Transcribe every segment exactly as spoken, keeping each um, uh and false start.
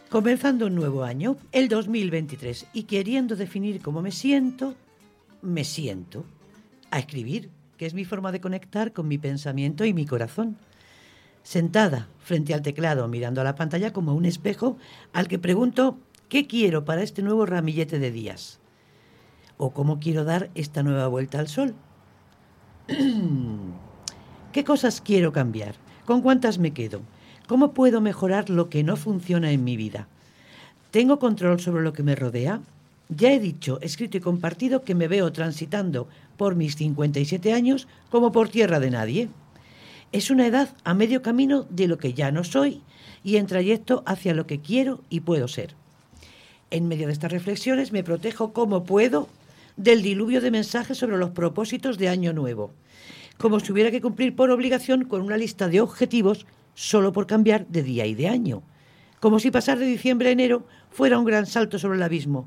Comenzando un nuevo año, el dos mil veintitrés, y queriendo definir cómo me siento, me siento a escribir, que es mi forma de conectar con mi pensamiento y mi corazón. Sentada frente al teclado, mirando a la pantalla como un espejo, al que pregunto qué quiero para este nuevo ramillete de días, o cómo quiero dar esta nueva vuelta al sol. ¿Qué cosas quiero cambiar? ¿Con cuántas me quedo? ¿Cómo puedo mejorar lo que no funciona en mi vida? ¿Tengo control sobre lo que me rodea? Ya he dicho, escrito y compartido que me veo transitando por mis cincuenta y siete años como por tierra de nadie. Es una edad a medio camino de lo que ya no soy y en trayecto hacia lo que quiero y puedo ser. En medio de estas reflexiones me protejo como puedo del diluvio de mensajes sobre los propósitos de Año Nuevo, como si hubiera que cumplir por obligación con una lista de objetivos solo por cambiar de día y de año, como si pasar de diciembre a enero fuera un gran salto sobre el abismo.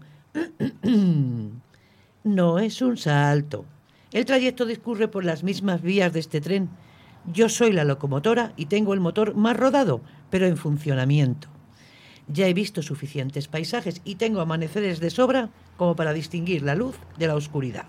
No es un salto. El trayecto discurre por las mismas vías de este tren. Yo soy la locomotora y tengo el motor más rodado, pero en funcionamiento. Ya he visto suficientes paisajes y tengo amaneceres de sobra como para distinguir la luz de la oscuridad.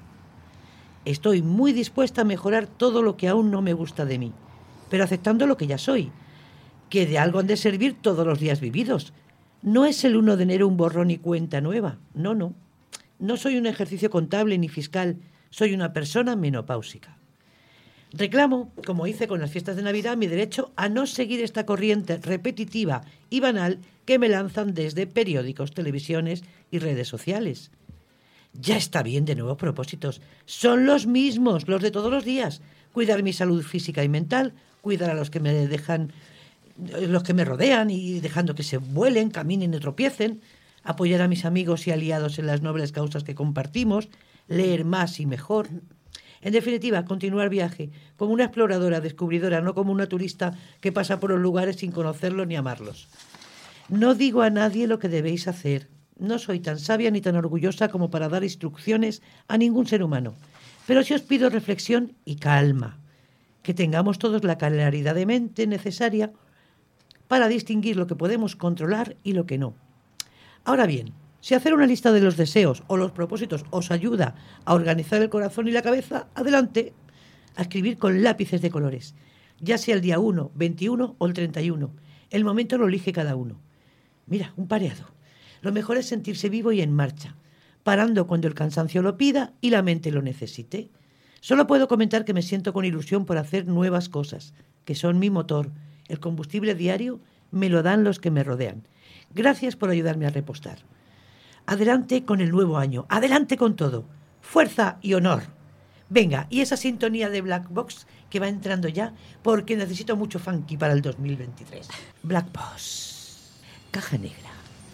Estoy muy dispuesta a mejorar todo lo que aún no me gusta de mí, pero aceptando lo que ya soy, que de algo han de servir todos los días vividos. No es el uno de enero un borrón y cuenta nueva. No, no. No soy un ejercicio contable ni fiscal. Soy una persona menopáusica. Reclamo, como hice con las fiestas de Navidad, mi derecho a no seguir esta corriente repetitiva y banal que me lanzan desde periódicos, televisiones y redes sociales. Ya está bien de nuevos propósitos. Son los mismos, los de todos los días. Cuidar mi salud física y mental, cuidar a los que me dejan... los que me rodean y dejando que se vuelen, caminen y tropiecen, apoyar a mis amigos y aliados en las nobles causas que compartimos, leer más y mejor. En definitiva, continuar viaje como una exploradora, descubridora, no como una turista que pasa por los lugares sin conocerlos ni amarlos. No digo a nadie lo que debéis hacer. No soy tan sabia ni tan orgullosa como para dar instrucciones a ningún ser humano. Pero sí os pido reflexión y calma. Que tengamos todos la claridad de mente necesaria para distinguir lo que podemos controlar y lo que no. Ahora bien, si hacer una lista de los deseos o los propósitos os ayuda a organizar el corazón y la cabeza, adelante, a escribir con lápices de colores, ya sea el día uno, veintiuno o el treinta y uno. El momento lo elige cada uno. Mira, un pareado. Lo mejor es sentirse vivo y en marcha, parando cuando el cansancio lo pida y la mente lo necesite. Solo puedo comentar que me siento con ilusión por hacer nuevas cosas, que son mi motor. El combustible diario me lo dan los que me rodean. Gracias por ayudarme a repostar. Adelante con el nuevo año. Adelante con todo. Fuerza y honor. Venga, y esa sintonía de Black Box que va entrando ya, porque necesito mucho funky para el dos mil veintitrés. Black Box. Caja negra.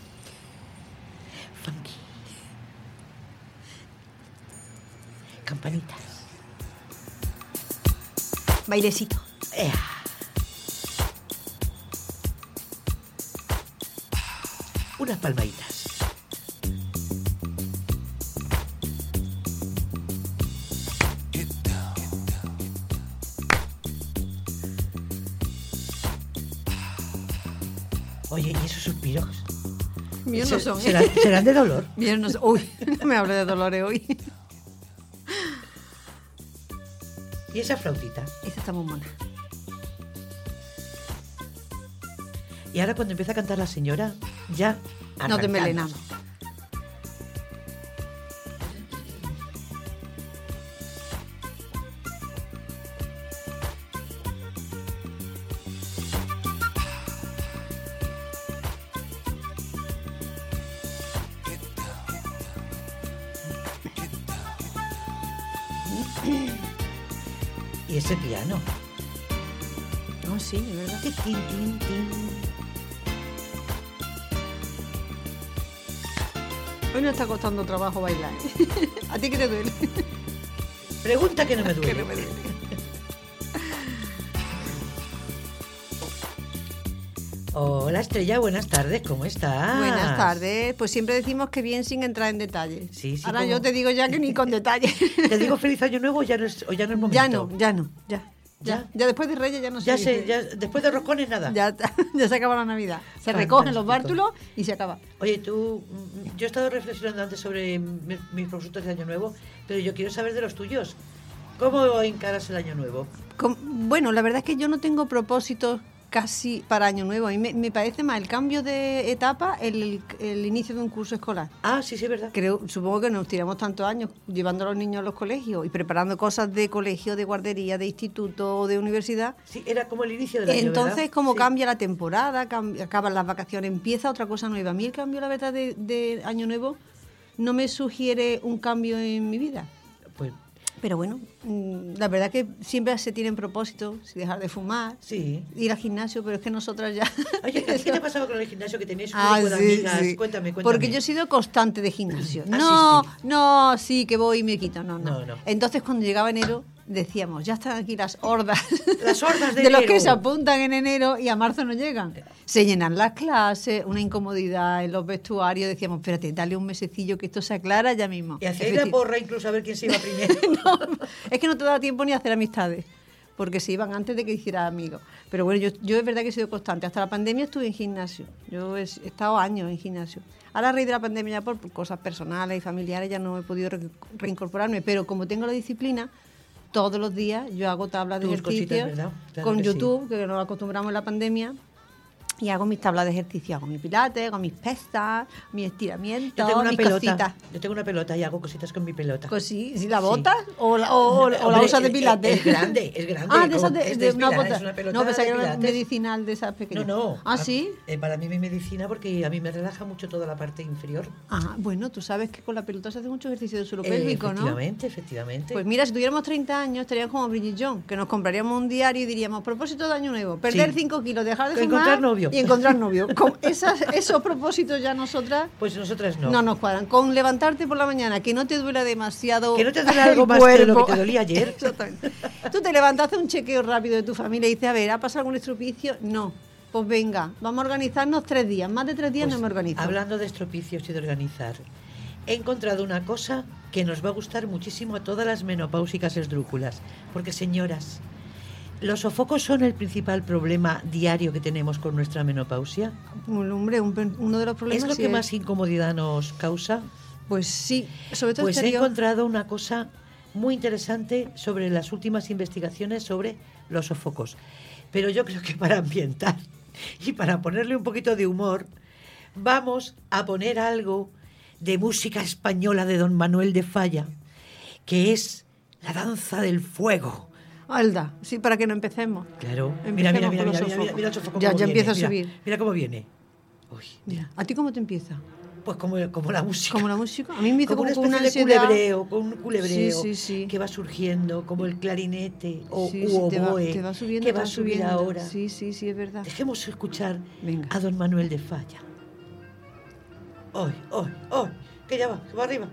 Funky. Campanitas. Bailecito. ¡Ea! Unas palmaditas. Oye, ¿y esos suspiros? Míos no son, ¿eh? ¿Serán, serán de dolor? Míos no son. Uy, no me hable de dolores hoy. ¿Y esa flautita? Esta está muy mona. Y ahora cuando empieza a cantar la señora, ya arrancamos. No te envenenamos. Y ese piano. Oh, sí, es verdad. Tin, tin, tin. Hoy no está costando trabajo bailar. ¿A ti qué te duele? Pregunta que no me duele. Que no me duele. Hola Estrella, buenas tardes, ¿cómo estás? Buenas tardes. Pues siempre decimos que bien sin entrar en detalles. Sí, sí, Ahora como... yo te digo ya que ni con detalles. ¿Te digo feliz año nuevo o ya no es, o ya no es momento? Ya no, ya no, ya. Ya, ya después de Reyes ya no se Ya dice. sé, ya, después de roscones nada. Ya, ya se acaba la Navidad. Se Fantástico. recogen los bártulos y se acaba. Oye, tú, yo he estado reflexionando antes sobre mi- mis propósitos de Año Nuevo, pero yo quiero saber de los tuyos. ¿Cómo encaras el Año Nuevo? Com- Bueno, la verdad es que yo no tengo propósitos casi para Año Nuevo. A mí me, me parece más el cambio de etapa, el, el inicio de un curso escolar. Ah, sí, sí, es verdad. Creo, supongo que nos tiramos tantos años llevando a los niños a los colegios y preparando cosas de colegio, de guardería, de instituto o de universidad. Sí, era como el inicio del año, Entonces, ¿verdad? como Sí. cambia la temporada, cambia- acaban las vacaciones, empieza otra cosa nueva. A mí el cambio, la verdad, de, de Año Nuevo no me sugiere un cambio en mi vida. Pues Pero bueno, mm, la verdad que siempre se tienen propósitos, si dejar de fumar, sí. ir al gimnasio, pero es que nosotras ya... Oye, ¿qué te pasaba con el gimnasio que tenías un Ah, grupo de sí, amigas? sí. Cuéntame, cuéntame. Porque yo he sido constante de gimnasio. Ah, No, sí, sí. no, sí, que voy y me quito. No, no, No, no. Entonces, cuando llegaba enero, decíamos, ya están aquí las hordas, Las hordas de los enero. que se apuntan en enero y a marzo no llegan. Se llenan las clases, una incomodidad en los vestuarios. Decíamos, espérate, dale un mesecillo que esto se aclara ya mismo. Y hacíais la Efecti- porra incluso a ver quién se iba primero. No, es que no te da tiempo ni a hacer amistades, porque se iban antes de que hiciera amigos. Pero bueno, yo, yo es verdad que he sido constante. Hasta la pandemia estuve en gimnasio. Yo he, he estado años en gimnasio. Ahora, a raíz de la pandemia, ya por cosas personales y familiares, ya no he podido re- reincorporarme. Pero como tengo la disciplina, todos los días yo hago tablas de Tus cositas, ejercicio ¿verdad? Claro con que sí. YouTube, que nos acostumbramos en la pandemia. Y hago mis tablas de ejercicio, hago mi pilates, hago mis pesas, mis estiramientos, Yo tengo una mis pelota. cositas. Yo tengo una pelota y hago cositas con mi pelota. Pues sí, ¿si la Sí. botas o, la- o- o- o la Hombre, usas de es- pilates? Es grande, es grande. Ah, de esas como- de, es de espila, una bota. es una pelota No, pensaba de que era pilates. medicinal de esas pequeñas. No, no. Ah, A- sí. eh, para mí mi medicina porque a mí me relaja mucho toda la parte inferior. Ah, bueno, tú sabes que con la pelota se hace mucho ejercicio de suelo Eh, pélvico, ¿no? efectivamente, efectivamente. Pues mira, si tuviéramos treinta años, estaríamos como Bridget Jones, que nos compraríamos un diario y diríamos, propósito de año nuevo, perder Sí. cinco kilos, dejar de Que fumar encontrar novio. y encontrar novio. Con esas, esos propósitos ya nosotras Pues nosotras no. no. nos cuadran. Con levantarte por la mañana, que no te duela demasiado Que no te duela algo el más que lo cuerpo. que te dolía ayer. Exactamente. Tú te levantas, haces un chequeo rápido de tu familia y dices, a ver, ¿ha pasado algún estropicio? No. Pues venga, vamos a organizarnos tres días. Más de tres días Pues, no me organizo. Hablando de estropicios y de organizar, he encontrado una cosa que nos va a gustar muchísimo a todas las menopáusicas esdrújulas. Porque, señoras, ¿los sofocos son el principal problema diario que tenemos con nuestra menopausia? Un hombre, un- uno de los problemas ¿Es lo sí que más incomodidad nos causa? Pues sí, sobre todo Pues he exterior. encontrado una cosa muy interesante sobre las últimas investigaciones sobre los sofocos. Pero yo creo que para ambientar y para ponerle un poquito de humor, vamos a poner algo de música española de don Manuel de Falla, que es la danza del fuego. Alda, sí, para que no empecemos. Claro. Empecemos Mira, mira, con mira, los mira, mira, sofocos. mira el sofoco Ya- cómo ya viene, empieza a mira, subir. Mira cómo viene. Uy, Mira, ¿a ti cómo te empieza? pues como, como la música. ¿Como la música? A mí me hizo como como, una con una especie de ansiedad. culebreo, con un culebreo Sí, sí, sí. que va surgiendo, como el clarinete o Sí, u sí, te va, oboe, te va subiendo, que te va a subir subiendo. ahora. Sí, sí, sí, es verdad. Dejemos escuchar Venga. a don Manuel de Falla. ¡Ay, ay, ay! Que ya va, que va arriba.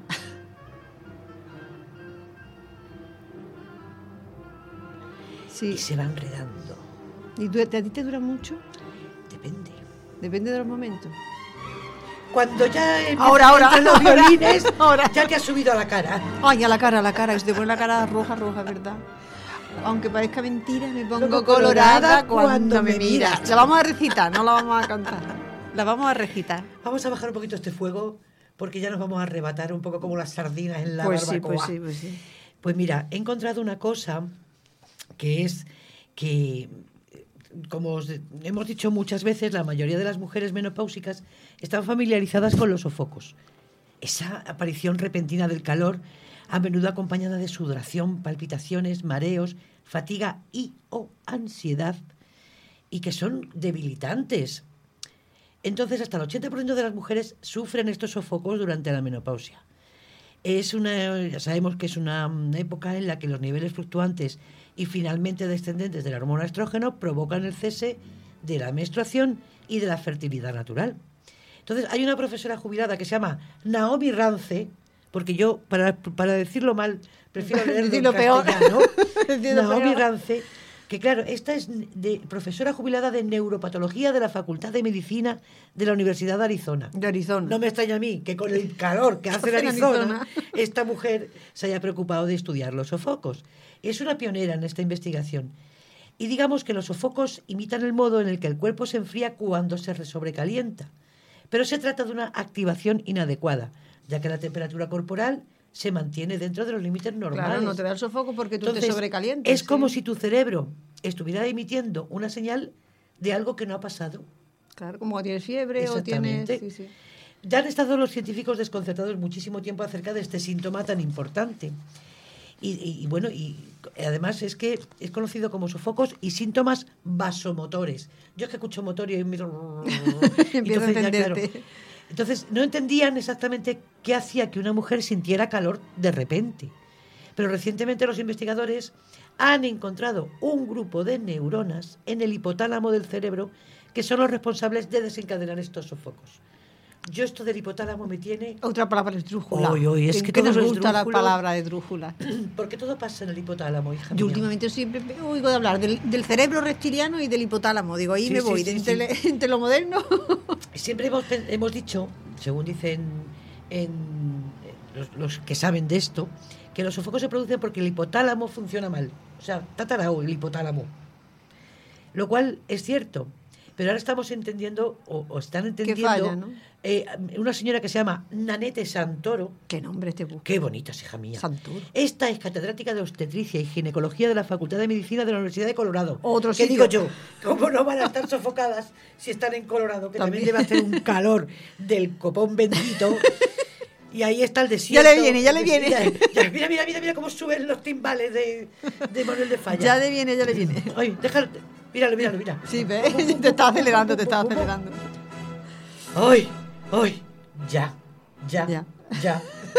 Sí. Y se va enredando. ¿Y tú- a ti te dura mucho? Depende. Depende de los momentos. Cuando ya empiezan Ahora, ahora, a entrar los ahora, violines, ahora. ya te ha subido a la cara. Ay, a la cara, a la cara. Se te pone la cara roja, roja, ¿verdad? Aunque parezca mentira, me pongo Pongo colorada, colorada cuando, cuando me me miras. miras. La vamos a recitar, no la vamos a cantar. La vamos a recitar. Vamos a bajar un poquito este fuego porque ya nos vamos a arrebatar un poco como las sardinas en la Pues sí, barbacoa. pues sí, pues sí. Pues mira, he encontrado una cosa que es que, como os de- hemos dicho muchas veces, la mayoría de las mujeres menopáusicas están familiarizadas con los sofocos. Esa aparición repentina del calor, a menudo acompañada de sudoración, palpitaciones, mareos, fatiga y o ansiedad, y que son debilitantes. Entonces, hasta el ochenta por ciento de las mujeres sufren estos sofocos durante la menopausia. Es una, ya sabemos que es una mm, época en la que los niveles fluctuantes y finalmente descendentes de la hormona estrógeno provocan el cese de la menstruación y de la fertilidad natural. Entonces, hay una profesora jubilada que se llama Naomi Rance, porque yo, para, para decirlo mal, prefiero leerlo en Decirlo peor. castellano. Decirlo Naomi peor. Rance, que claro, esta es de profesora jubilada de neuropatología de la Facultad de Medicina de la Universidad de Arizona. De Arizona. No me extraña a mí que con el calor que hace en En Arizona, Arizona. esta mujer se haya preocupado de estudiar los sofocos. Es una pionera en esta investigación. Y digamos que los sofocos imitan el modo en el que el cuerpo se enfría cuando se sobrecalienta. Pero se trata de una activación inadecuada, ya que la temperatura corporal se mantiene dentro de los límites normales. Claro, no te da el sofoco porque tú Entonces, te sobrecalientas. es ¿sí? como si tu cerebro estuviera emitiendo una señal de algo que no ha pasado. Claro, como tienes fiebre o tienes... Sí, sí. Ya han estado los científicos desconcertados muchísimo tiempo acerca de este síntoma tan importante. Y, y, y bueno, y además es que es conocido como sofocos y síntomas vasomotores. Yo es que escucho motor y miro... Empiezo a entenderte. Ya, claro, entonces no entendían exactamente qué hacía que una mujer sintiera calor de repente. Pero recientemente los investigadores han encontrado un grupo de neuronas en el hipotálamo del cerebro que son los responsables de desencadenar estos sofocos. Yo esto del hipotálamo me tiene... Otra palabra es drújula. Oy, oy, es ¿En que qué nos todo es gusta la drújulo? palabra de drújula? Porque todo pasa en el hipotálamo, hija Yo mía. últimamente siempre oigo de hablar del, del cerebro reptiliano y del hipotálamo. Digo, ahí Sí, me sí, voy, sí, de sí. entre, entre lo moderno. Siempre hemos, hemos dicho, según dicen en, los, los que saben de esto, que los sofocos se producen porque el hipotálamo funciona mal. O sea, está tarao el hipotálamo. Lo cual es cierto. Pero ahora estamos entendiendo, o, o están entendiendo, falla, ¿no? eh, una señora que se llama Nanette Santoro. ¿Qué nombre te busca? Qué bonita es, hija mía. Santoro. Esta es catedrática de obstetricia y ginecología de la Facultad de Medicina de la Universidad de Colorado. Otro ¿Qué sitio. digo yo? ¿Cómo no van a estar sofocadas si están en Colorado? Que también, También. debe hacer un calor del copón bendito. Y ahí está el desierto. Ya le viene, ya le viene. Ya, ya, mira, mira, mira, mira cómo suben los timbales de, de Manuel de Falla. Ya le viene, ya le viene. Ay, déjalo. Míralo, míralo, mira. Sí, ¿ves? Te está acelerando, te está acelerando. ¡Ay! ¡Ay! Ya, ya, ya. Ya.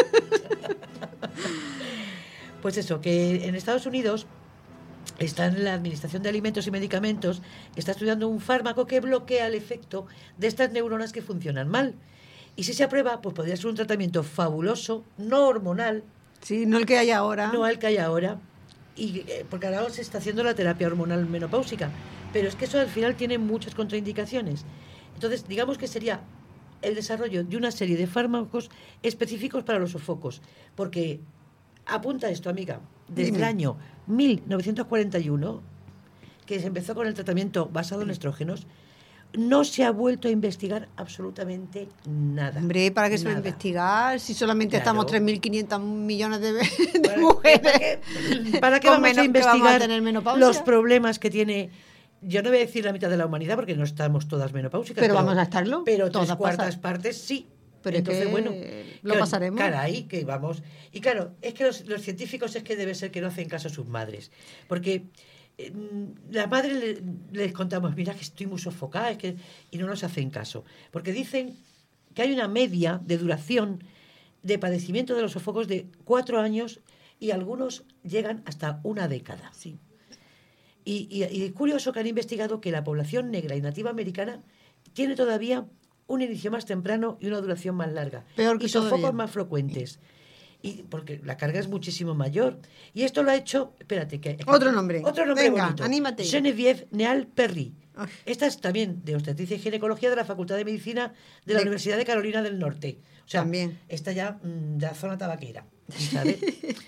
Pues eso, que en Estados Unidos está en la Administración de Alimentos y Medicamentos, está estudiando un fármaco que bloquea el efecto de estas neuronas que funcionan mal. Y si se aprueba, pues podría ser un tratamiento fabuloso, no hormonal, Sí, no el que hay ahora. no al que hay ahora, y, eh, porque ahora se está haciendo la terapia hormonal menopáusica, pero es que eso al final tiene muchas contraindicaciones. Entonces, digamos que sería el desarrollo de una serie de fármacos específicos para los sofocos, porque apunta esto, amiga, desde Dime. el año mil novecientos cuarenta y uno, que se empezó con el tratamiento basado en estrógenos, no se ha vuelto a investigar absolutamente nada. Hombre, ¿para qué se va a Nada. investigar? Si solamente Claro. estamos tres mil quinientos millones de, de ¿Para, mujeres. ¿Para qué, para qué Con vamos meno- a que investigar vamos a tener menopausia? los problemas que tiene? Yo no voy a decir la mitad de la humanidad porque no estamos todas menopáusicas. Pero vamos a estarlo. Pero Todas tres cuartas pasan. partes sí. Pero es Entonces, que bueno, lo que- pasaremos. Caray, que vamos. Y claro, es que los, los científicos es que debe ser que no hacen caso a sus madres. Porque eh, las madres le- les contamos, mira que estoy muy sofocada, es que, y no nos hacen caso. Porque dicen que hay una media de duración de padecimiento de los sofocos de cuatro años y algunos llegan hasta una década. Sí. Y, y, y es curioso que han investigado que la población negra y nativa americana tiene todavía un inicio más temprano y una duración más larga. Peor que y sofocos todavía. más frecuentes. Y porque la carga es muchísimo mayor. Y esto lo ha hecho, espérate, que Otro nombre. Otro nombre Venga, bonito. anímate. Geneviève Neal Perry. Ay. Esta es también de obstetricia y ginecología de la Facultad de Medicina de la De- Universidad de Carolina del Norte. O sea, También. esta ya mm, de la zona tabaquera, ¿sabes?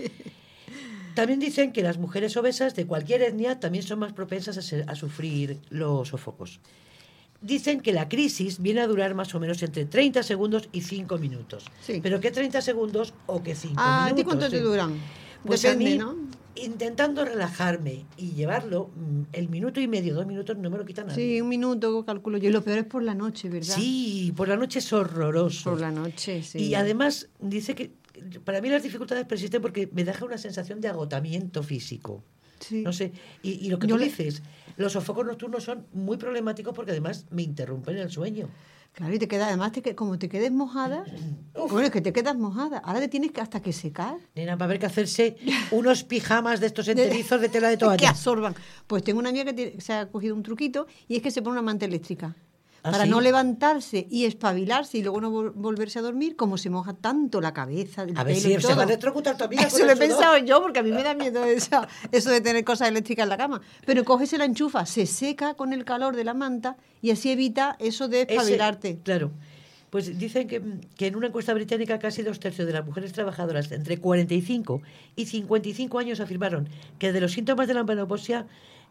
También dicen que las mujeres obesas de cualquier etnia también son más propensas a, ser- a sufrir los sofocos. Dicen que la crisis viene a durar más o menos entre treinta segundos y cinco minutos. Sí. Pero ¿qué treinta segundos o qué cinco Ah, ¿a minutos? ti cuánto te Sí. duran? Pues Depende, a mí, ¿no? intentando relajarme y llevarlo, mm, el minuto y medio, dos minutos, no me lo quita nadie. Sí, un minuto, calculo yo. Y lo peor es por la noche, ¿verdad? Sí, por la noche es horroroso. Por la noche, sí. Y además dice que para mí las dificultades persisten porque me deja una sensación de agotamiento físico. Sí. No sé, y, y lo que Yo tú le- dices, los sofocos nocturnos son muy problemáticos porque además me interrumpen el sueño. Claro, y te queda, además, te, que- como te quedes mojada, bueno, es que te quedas mojada. Ahora te tienes que hasta que secar. Nena, va a haber que hacerse unos pijamas de estos enterizos de tela de Que toalla. absorban. Pues tengo una amiga que tiene- se ha cogido un truquito y es que se pone una manta eléctrica. ¿Ah, para sí? no levantarse y espabilarse y luego no vol- volverse a dormir, como se moja tanto la cabeza, el A ver pelo si y se va a todo. electrocutar tu amiga. Eso con lo he el sudor. pensado yo, porque a mí me da miedo eso, eso de tener cosas eléctricas en la cama. Pero coges la enchufa, se seca con el calor de la manta y así evita eso de Ese- espabilarte. claro. Pues dicen que, que en una encuesta británica casi dos tercios de las mujeres trabajadoras entre cuarenta y cinco y cincuenta y cinco años afirmaron que de los síntomas de la menopausia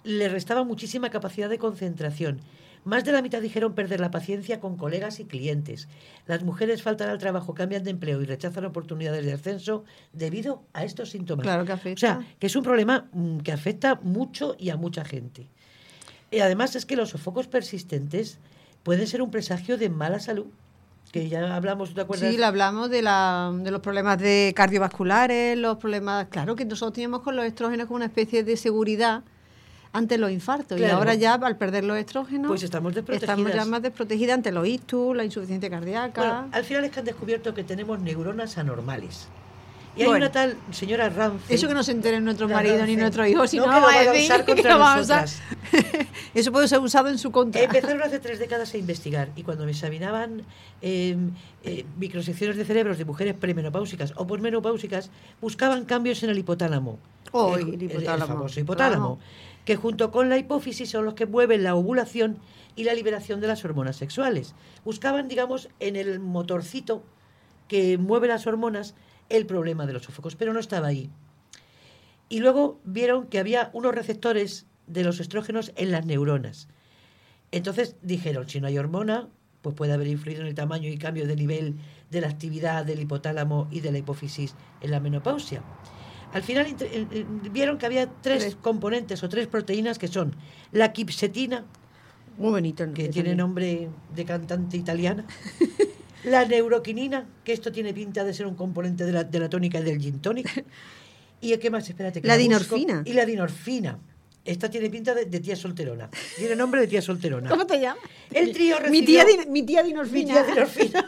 le restaba muchísima capacidad de concentración. Más de la mitad dijeron perder la paciencia con colegas y clientes. Las mujeres faltan al trabajo, cambian de empleo y rechazan oportunidades de ascenso debido a estos síntomas. Claro que afecta. O sea, que es un problema mm, que afecta mucho y a mucha gente. Y además es que los sofocos persistentes pueden ser un presagio de mala salud. Que ya hablamos, ¿te acuerdas? Sí, le hablamos de, la, de los problemas de cardiovasculares, los problemas... Claro que nosotros teníamos con los estrógenos como una especie de seguridad ante los infartos. Claro. Y ahora ya, al perder los estrógenos, pues estamos desprotegidas. Estamos ya más desprotegidas ante los ictus, la insuficiencia cardíaca... Bueno, al final es que han descubierto que tenemos neuronas anormales. Y hay Bueno. una tal señora Ramsey... Eso que no se enteren nuestros La maridos Ramsey. ni nuestros hijos, si No, no, que lo vamos a van a decir usar contra que lo vamos a usar. nosotras. Eso puede ser usado en su contra. Empezaron hace tres décadas a investigar y cuando me examinaban eh, eh, microsecciones de cerebros de mujeres premenopáusicas o posmenopáusicas, buscaban cambios en el hipotálamo. Oh, el, el hipotálamo. el famoso hipotálamo, Claro. que junto con la hipófisis son los que mueven la ovulación y la liberación de las hormonas sexuales. Buscaban, digamos, en el motorcito que mueve las hormonas el problema de los sofocos, pero no estaba ahí. Y luego vieron que había unos receptores de los estrógenos en las neuronas. Entonces dijeron, si no hay hormona, pues puede haber influido en el tamaño y cambio de nivel de la actividad del hipotálamo y de la hipófisis en la menopausia. Al final int- eh, eh, vieron que había tres, Tres. componentes o tres proteínas que son la quipsetina, Muy bonito el que nombre tiene también. nombre de cantante italiana, la neuroquinina, que esto tiene pinta de ser un componente de la, de la tónica y del gin tonic, y el que más, espérate, que La busco. dinorfina. Y la dinorfina. Esta tiene pinta de, de tía solterona. Tiene nombre de tía solterona. ¿Cómo te llamas? El trío Mi tía, recibió- Din- mi tía Mi Dinorfina. tía Dinorfina.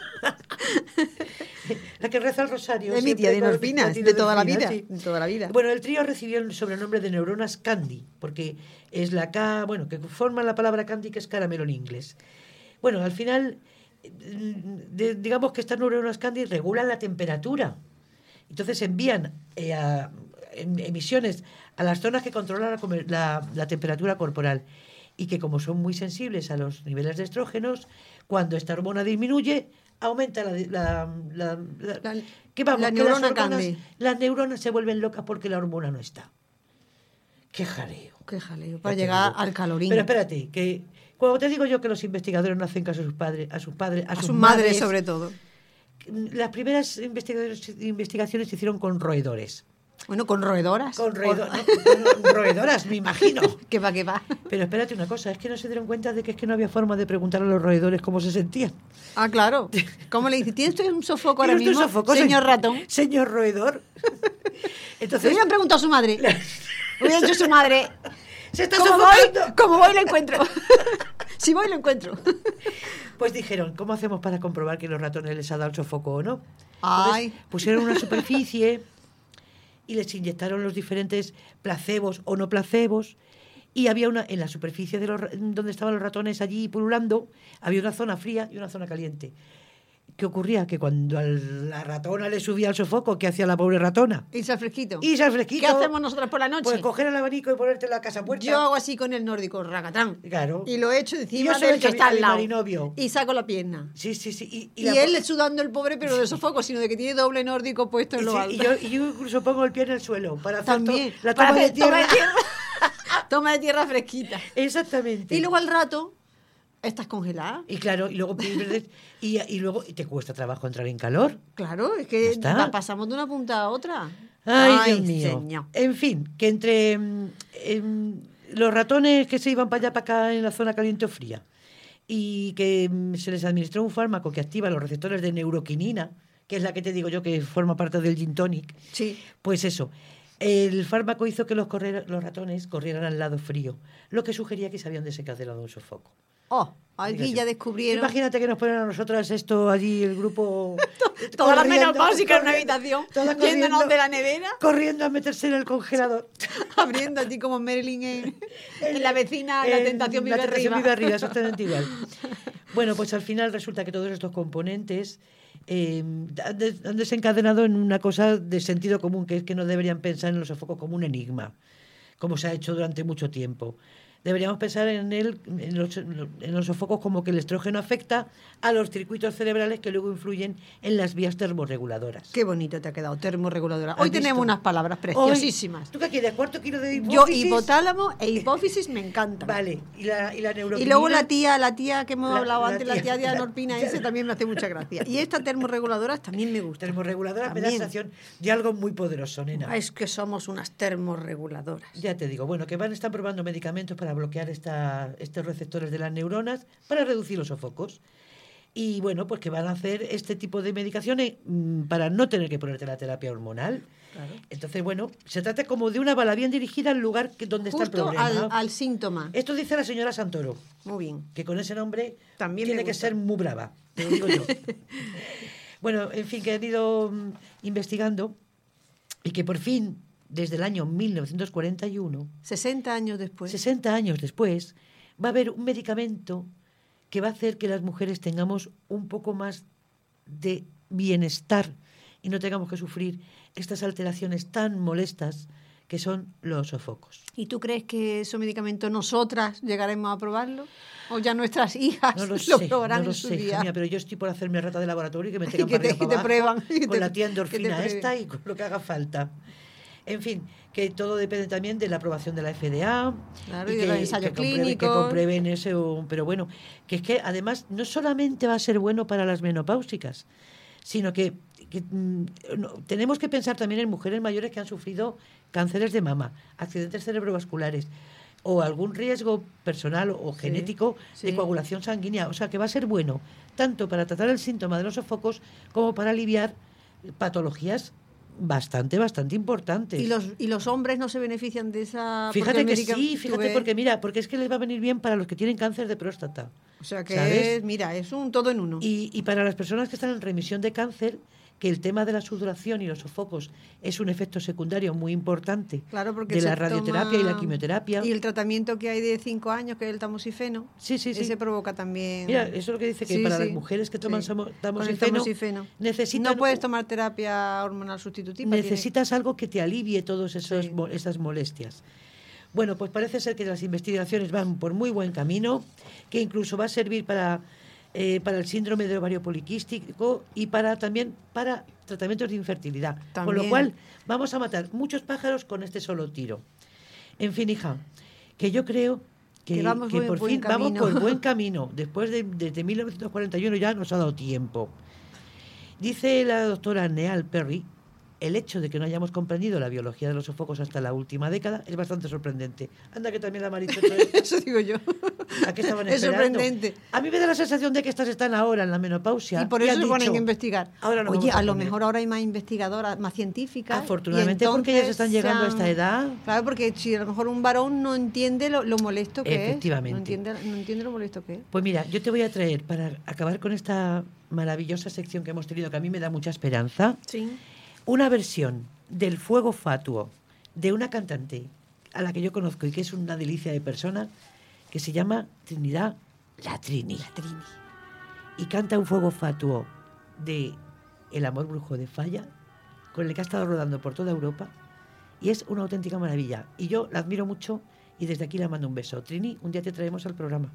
La que reza el rosario. Es mi siempre tía con Dinorfina, la tía de toda la Dinorfina, vida. sí. De toda la vida. Bueno, el trío recibió el sobrenombre de neuronas Candy, porque es la K, bueno, que forman la palabra Candy, que es caramelo en inglés. Bueno, al final, de- digamos que estas neuronas Candy regulan la temperatura. Entonces envían eh, a- em- emisiones a las zonas que controlan la, comer- la- la temperatura corporal. Y que como son muy sensibles a los niveles de estrógenos, cuando esta hormona disminuye, aumenta la... la, la- la- La- que vamos, la que neurona las, hormonas- Candy. las neuronas se vuelven locas porque la hormona no está. ¡Qué jaleo! Qué jaleo, para Ya te llegar digo. al calorín. Pero espérate, que cuando te digo yo que los investigadores no hacen caso a sus padres, a sus padres, a, a sus, sus madres, madres, sobre todo. las primeras investigaciones, investigaciones se hicieron con roedores. Bueno, con roedoras. Con roedo- no, con roedoras, me imagino. ¿Qué va, qué va? Pero espérate una cosa, es que no se dieron cuenta de que es que no había forma de preguntar a los roedores cómo se sentían. Ah, claro. ¿Cómo le dice? ¿Tienes usted un sofoco ahora ¿Tiene usted mismo, sofoco, señor se- ratón? Señor roedor. Se Entonces, le han preguntado a su madre. Hubiera dicho su madre. se está ¿Cómo sofocando. voy? ¿Cómo voy lo encuentro? Si voy lo encuentro. Pues dijeron, ¿cómo hacemos para comprobar que los ratones les ha dado el sofoco o no? Ay. Entonces, pusieron una superficie y les inyectaron los diferentes placebos o no placebos. Y había una, en la superficie de los, ra- donde estaban los ratones allí pululando, había una zona fría y una zona caliente. ¿Qué ocurría? Que cuando a la ratona le subía el sofoco, ¿qué hacía la pobre ratona? Irse al fresquito. Irse al fresquito. ¿Qué hacemos nosotras por la noche? Pues coger el abanico y ponerte en la casa puerta. Yo hago así con el nórdico, ragatrán. Claro. Y lo echo Y encima yo se lo del echo que está a mi- al a mi lado. marinovio. Y saco la pierna. Sí, sí, sí. Y, Y, y la- él sudando el pobre, pero no de sofoco, sino de que tiene doble nórdico puesto en y lo sí, alto. y yo, y yo incluso pongo el pie en el suelo para hacer También. to- la para toma de hacer toma tierra. de tierra. Toma de tierra fresquita. Exactamente. Y luego al rato, estás congelada. Y claro, y luego pierdes- y, y luego y te cuesta trabajo entrar en calor. Claro, es Ya que está. la pasamos de una punta a otra. Ay, Dios mío. señor. En fin, que entre mm, em, los ratones que se iban para allá, para acá, en la zona caliente o fría, y que mm, se les administró un fármaco que activa los receptores de neuroquinina, que es la que te digo yo que forma parte del gin tonic, Sí. pues eso, el fármaco hizo que los, correr- los ratones corrieran al lado frío, lo que sugería que se habían desencadenado de un sofoco. Oh, aquí Fíjate. ya descubrieron. Imagínate que nos ponen a nosotras esto allí, el grupo. Todas las corriendo, menopáusicas en una corriendo, habitación, todas yéndonos corriendo, de la nevera, corriendo a meterse en el congelador. abriendo a ti como Marilyn en, en la vecina, la En tentación vive La tentación arriba. vive arriba, exactamente igual. Bueno, pues al final resulta que todos estos componentes eh, han, des- han desencadenado en una cosa de sentido común, que es que no deberían pensar en los sofocos como un enigma, como se ha hecho durante mucho tiempo. deberíamos pensar en, el, en, los, en los sofocos como que el estrógeno afecta a los circuitos cerebrales que luego influyen en las vías termorreguladoras. Qué bonito te ha quedado, termorreguladora. Hoy visto? tenemos unas palabras preciosísimas. Hoy, ¿tú qué quieres? ¿Cuarto kilo de hipófisis? Yo, hipotálamo e hipófisis me encantan. Vale, y la, y la neuropilina. Y luego la tía, la tía que hemos La- hablado la antes, la tía- tía Diana la- Orpina, ese también me hace mucha gracia. Y esta termorreguladoras también me gusta. Termorreguladoras me da También. sensación de algo muy poderoso, nena. Ah, es que somos unas termorreguladoras. Ya te digo, bueno, que van a estar probando medicamentos para bloquear esta, estos receptores de las neuronas para reducir los sofocos. Y bueno, pues que van a hacer este tipo de medicaciones mm, para no tener que ponerte la terapia hormonal. Claro. Entonces, bueno, se trata como de una bala bien dirigida al lugar que, donde está el Justo problema. al, al síntoma. Esto dice la señora Santoro, Muy bien. que con ese nombre También tiene me que gusta. ser muy brava, te lo digo yo. Bueno, en fin, que he ido mm, investigando y que por fin, desde el año mil novecientos cuarenta y uno, sesenta años después. sesenta años después, va a haber un medicamento que va a hacer que las mujeres tengamos un poco más de bienestar y no tengamos que sufrir estas alteraciones tan molestas que son los sofocos. ¿Y tú crees que esos medicamentos nosotras llegaremos a probarlo? ¿O ya nuestras hijas No lo, lo sé, probarán no lo en su sé, hija día? mía, pero yo estoy por hacerme rata de laboratorio y que me Y tengan que para te- arriba, y te para prueban, abajo, y con te- la tía que te endorfina prueben. esta y con lo que haga falta. En fin, que todo depende también de la aprobación de la F D A. Claro, y de los ensayos compruebe- que clínicos. comprueben eso. Pero bueno, que es que además no solamente va a ser bueno para las menopáusicas, sino que, que, mm, no, tenemos que pensar también en mujeres mayores que han sufrido cánceres de mama, accidentes cerebrovasculares o algún riesgo personal o Sí, genético de sí. coagulación sanguínea. O sea, que va a ser bueno tanto para tratar el síntoma de los sofocos como para aliviar patologías bastante, bastante importantes. ¿Y los, ¿Y los hombres no se benefician de esa...? Fíjate porque que el medica- sí, tú fíjate, ves- porque mira, porque es que les va a venir bien para los que tienen cáncer de próstata. O sea que, ¿sabes? es, mira, es un todo en uno. Y, y para las personas que están en remisión de cáncer, que el tema de la sudoración y los sofocos es un efecto secundario muy importante Claro, porque de se la radioterapia toma- y la quimioterapia. Y el tratamiento que hay de cinco años, que es el tamoxifeno, Sí, sí, sí. ese provoca también... Mira, eso es lo que dice que Sí, para sí. las mujeres que toman Sí. samo- Con el tamoxifeno, tamoxifeno. necesitan No puedes tomar terapia hormonal sustitutiva. necesitas algo que te alivie todas esos Sí. mo- esas molestias. Bueno, pues parece ser que las investigaciones van por muy buen camino, que incluso va a servir para, eh, para el síndrome de ovario poliquístico y para también para tratamientos de infertilidad. Con lo También. cual vamos a matar muchos pájaros con este solo tiro. En fin, hija, que yo creo que, Que vamos que buen- por buen fin vamos camino. por buen camino. Después de desde mil novecientos cuarenta y uno ya nos ha dado tiempo. Dice la doctora Neal Perry, el hecho de que no hayamos comprendido la biología de los sofocos hasta la última década es bastante sorprendente. Anda que también la Maricho. Eso digo yo. ¿A qué estaban Es esperando? sorprendente. A mí me da la sensación de que estas están ahora en la menopausia. Y por y eso han se ponen dicho, a investigar. Ahora nos Oye, vamos a a lo poner. mejor ahora hay más investigadoras, más científicas. Afortunadamente, y porque ellas entonces están llegando a se esta han- edad. Claro, porque si a lo mejor un varón no entiende lo, lo molesto que Efectivamente. es. No entiende, no entiende lo molesto que es. Pues mira, yo te voy a traer, para acabar con esta maravillosa sección que hemos tenido, que a mí me da mucha esperanza, Sí. una versión del Fuego Fatuo de una cantante a la que yo conozco y que es una delicia de persona, que se llama Trinidad La Trini. La Trini. Y canta un Fuego Fatuo de El amor brujo de Falla, con el que ha estado rodando por toda Europa, y es una auténtica maravilla. Y yo la admiro mucho y desde aquí le mando un beso. Trini, un día te traemos al programa.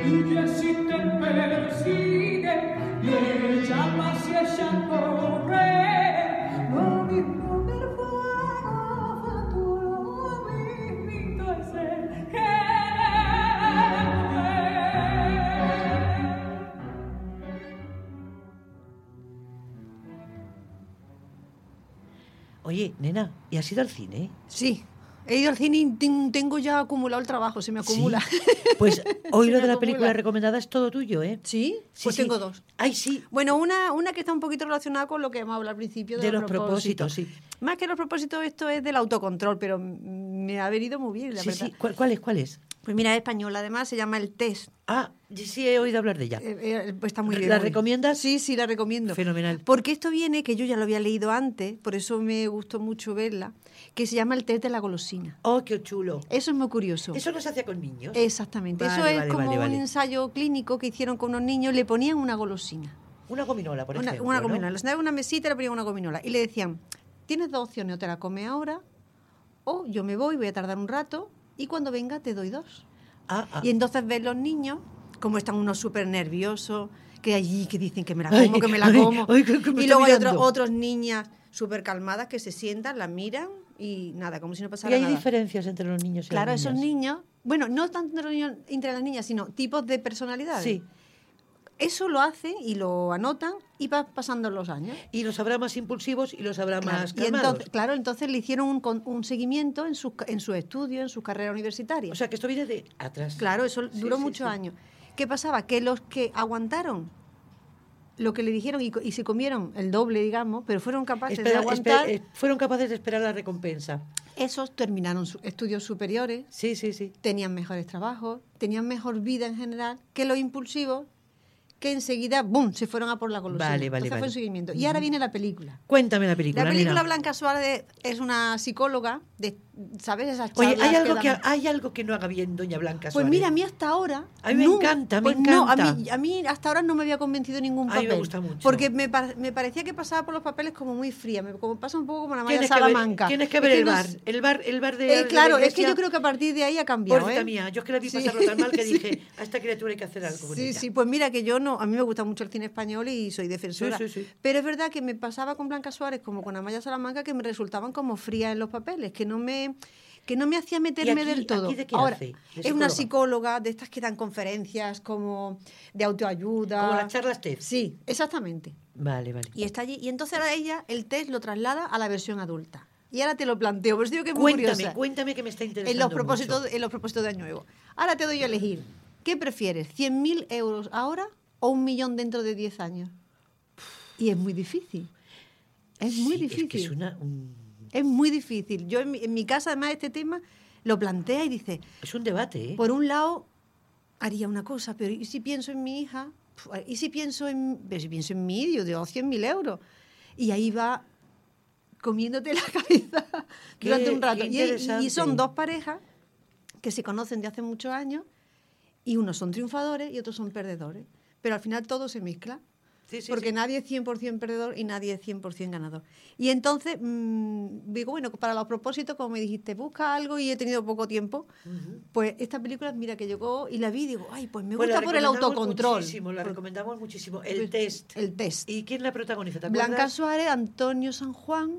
y que si te persigue, le llamas y ella corre. Lo mismo del fuego futuro, lo mismito es el querer. Oye, nena, ¿y has ido al cine? Sí, he ido al cine y ten- tengo ya acumulado el trabajo, se me acumula. Sí. Pues hoy Se lo me de la acumula. película recomendada es todo tuyo, ¿eh? ¿Sí? Sí, Pues sí. tengo dos. Ay, sí. Bueno, una, una que está un poquito relacionada con lo que hemos hablado al principio de, De los propósitos, sí. Más que los propósitos, esto es del autocontrol, pero mm, me ha venido muy bien, la Sí, verdad. sí. ¿Cuál, cuál es? ¿Cuál es? Pues mira, es española, además se llama El Test. Ah, sí he oído hablar de ella. Eh, eh, pues está muy bien. ¿La muy bien. recomiendas? Sí, sí, la recomiendo. Fenomenal. Porque esto viene, que yo ya lo había leído antes, por eso me gustó mucho verla, que se llama El Test de la golosina. Oh, qué chulo. Eso es muy curioso. ¿Eso no se hacía con niños? Exactamente. Vale, Eso es vale, como vale, vale. un ensayo clínico que hicieron con unos niños, le ponían una golosina. Una gominola, por Una, ejemplo. una ¿no? gominola. Le sentaban en una mesita y le ponían una gominola. Y le decían, tienes dos opciones, o te la comes ahora, o yo me voy, voy a tardar un rato, y cuando venga te doy dos. Ah, ah. Y entonces ves los niños, como están unos súper nerviosos, que allí que dicen que me la como, Ay, que me la ay, como. ay, que- que me y está luego hay otros, mirando. otros niñas súper calmadas que se sientan, las miran y nada, como si no ¿Y pasara hay nada. diferencias entre los niños y Claro, las esos niñas? niños, bueno, no tanto entre los niños, entre las niñas, sino tipos de personalidades. Sí. Eso lo hacen y lo anotan y va pasando los años. Y los habrá más impulsivos y los habrá Claro, más y calmados. entonces, claro, entonces le hicieron un, con- un seguimiento en sus en sus estudios, en sus carreras universitarias. O sea, que esto viene de atrás. Claro, eso Sí, duró sí, muchos sí. años. ¿Qué pasaba? Que los que aguantaron lo que le dijeron y, co- y se comieron el doble, digamos, pero fueron capaces Espera- de aguantar, espe- eh, fueron capaces de esperar la recompensa. esos terminaron sus estudios superiores, Sí, sí, sí. tenían mejores trabajos, tenían mejor vida en general que los impulsivos que enseguida, ¡bum!, se fueron a por la golosina. Vale, vale, Entonces fue vale. un seguimiento. Y ahora viene la película. Cuéntame la película, La película nena. Blanca Suárez es una psicóloga, de, ¿sabes? Esas Oye, charlas ¿hay algo, que, dan- ¿hay algo que no haga bien doña Blanca Pues Suárez? mira, a mí hasta ahora... A mí me no- encanta, me pues no, a encanta. mí, a mí hasta ahora no me había convencido ningún A mí papel. me gusta mucho. Porque me, pa- me parecía que pasaba por los papeles como muy fría, me, como pasa un poco como la Maya Tienes que ver, Salamanca. tienes que Es ver el no bar. s- El bar, el bar de, Eh, de la claro, es que iglesia. yo creo que a partir de ahí ha cambiado. Pobrecita ¿eh? mía, yo es que la vi Sí. pasarlo tan mal que Sí. dije, a esta criatura hay que hacer algo Sí, bonita. sí, pues mira que yo no, a mí me gusta mucho el cine español y soy defensora. Sí, sí, sí. Pero es verdad que me pasaba con Blanca Suárez como con Amaya Salamanca que me resultaban como frías en los papeles, que no me que no me hacía meterme aquí- del todo. aquí de qué Ahora, hace? ¿De es una psicóloga? psicóloga de estas que dan conferencias como de autoayuda. Como las charlas TED. Sí, exactamente. Vale, vale. Y está allí y entonces ahora ella el test lo traslada a la versión adulta. Y ahora te lo planteo, por eso digo que es muy Cuéntame, curiosa. cuéntame que me está interesando En los propósitos, mucho. en los propósitos de Año Nuevo. Ahora te doy a elegir. ¿Qué prefieres? ¿cien mil euros ahora o un millón dentro de diez años? Y es muy difícil. Es muy Sí, difícil. Es que es una, un, Es muy difícil. Yo en mi, en mi casa, además, este tema lo plantea y dice, es un debate, ¿eh? por un lado, haría una cosa, pero ¿y si pienso en mi hija? Puf, ¿y si pienso en, pero si pienso en mí? Yo digo, cien mil euros. Y ahí va comiéndote la cabeza Qué- durante un rato. qué Y, y interesante. son dos parejas que se conocen de hace muchos años y unos son triunfadores y otros son perdedores. Pero al final todo se mezcla. Sí, sí, porque sí. nadie es cien por ciento perdedor y nadie es cien por ciento ganador. Y entonces, mmm, digo, bueno, para los propósitos, como me dijiste, busca algo y he tenido poco tiempo, Ujú. pues esta película, mira que llegó y la vi y digo, ay, pues me Pues la gusta por el recomendamos autocontrol. Muchísimo, la Por- recomendamos muchísimo. El pues, test. El test. ¿Y quién la protagoniza? ¿Te Blanca acuerdas? Suárez, Antonio San Juan.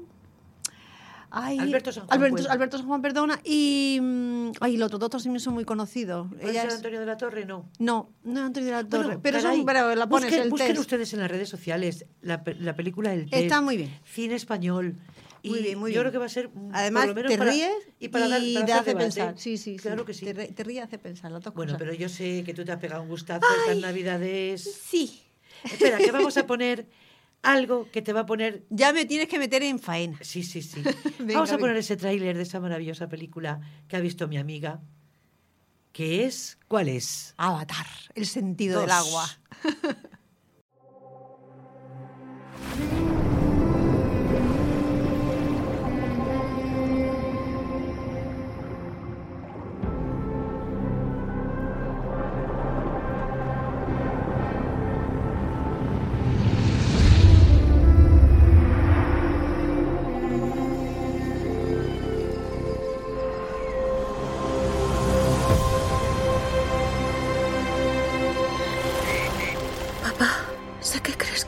Ay, Alberto San Juan, Alberto, pues. Alberto San Juan, perdona. Y. mm, Ay, los otros dos también son muy conocidos. ¿Puede Ella ser es- Antonio de la Torre? No. No, no es Antonio de la Torre. Bueno, pero, caray, son, pero la pones busquen, el busquen test. ustedes en las redes sociales la, pe- la película El Test. Está muy bien. Cine español. Y Muy bien, muy yo bien. creo que va a ser, mm, Además, por lo menos te para- ríes y, para dar, y para te hacer hace debate. pensar. Sí, sí, sí. Claro que sí. Te, re- te ríes y hace pensar las dos Bueno, cosas. pero yo sé que tú te has pegado un gustazo estas navidades. Sí. Espera, que vamos a poner algo que te va a poner... Ya me tienes que meter en faena. Sí, sí, sí. Venga, Vamos a venga. poner ese tráiler de esa maravillosa película que ha visto mi amiga, que es... ¿Cuál es? Avatar, el sentido Dos. del agua.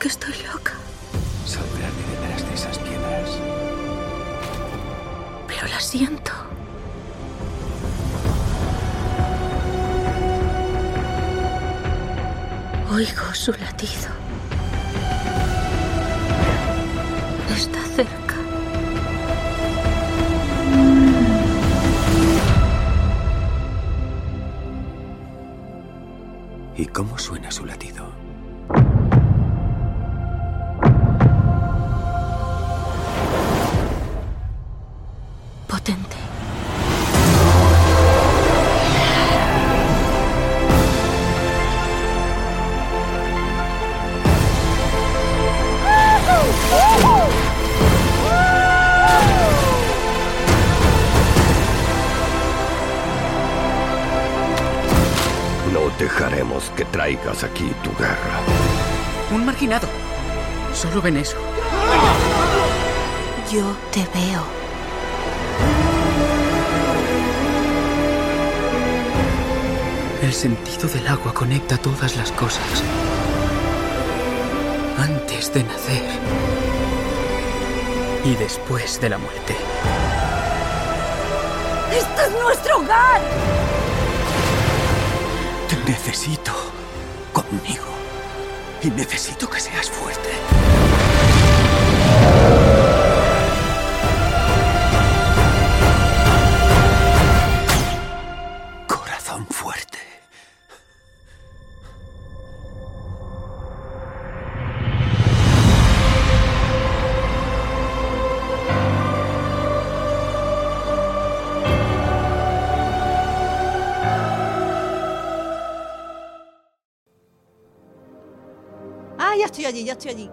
que estoy loca. Saldrá de detrás de esas piedras. Pero la siento. Oigo su latido. Está cerca. ¿Y cómo suena su latido? Potente. No dejaremos que traigas aquí tu guerra. Un marginado. Solo ven eso. Yo te veo. El sentido del agua conecta todas las cosas. Antes de nacer. Y después de la muerte. ¡Este es nuestro hogar! Te necesito conmigo. Y necesito que seas fuerte. Corazón fuerte. Ah, ya estoy allí, ya estoy allí.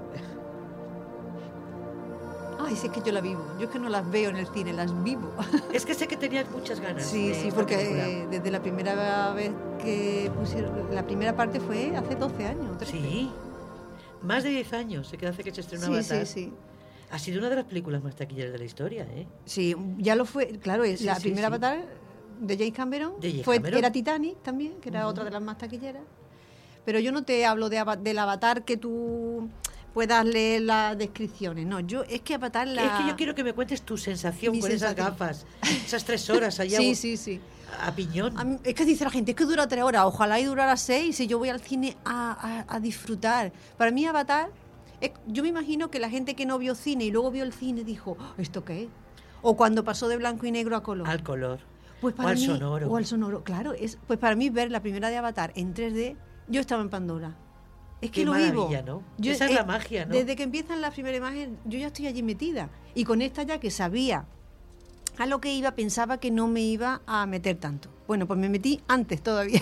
Ay, sí, es que yo la vivo. Yo es que no las veo en el cine, las vivo. Es que sé que tenías muchas ganas. Sí, de sí, esta porque película. eh, desde la primera vez que pusieron... La primera parte fue hace doce años. trece. Sí, más de diez años se queda hace que se estrenó Sí, Avatar. sí, sí. Ha sido una de las películas más taquilleras de la historia, ¿eh? Sí, ya lo fue. Claro, es Sí, la sí, primera sí. Avatar de James Cameron, De James fue, Cameron. era Titanic también, que era Ujú. otra de las más taquilleras. Pero yo no te hablo de Ava- del Avatar que tú puedas leer las descripciones. No, yo es que Avatar la... Es que yo quiero que me cuentes tu sensación Mi con esas sensación. gafas, esas tres horas allá Sí, sí, sí. a piñón. A mí- es que dice la gente, es que dura tres horas, ojalá y durara seis, si yo voy al cine a, a- a disfrutar. Para mí Avatar, es- yo me imagino que la gente que no vio cine y luego vio el cine dijo, "Oh, ¿esto qué es?". O cuando pasó de blanco y negro a color. Al color. Pues o para al mí, sonoro. O al sonoro, claro. Es, pues para mí ver la primera de Avatar en tres D, yo estaba en Pandora. Es que Qué lo vivo. maravilla, ¿no? Yo, Esa es eh, la magia, ¿no? Desde que empiezan la primera imagen, yo ya estoy allí metida. Y con esta ya que sabía a lo que iba, pensaba que no me iba a meter tanto. Bueno, pues me metí antes todavía.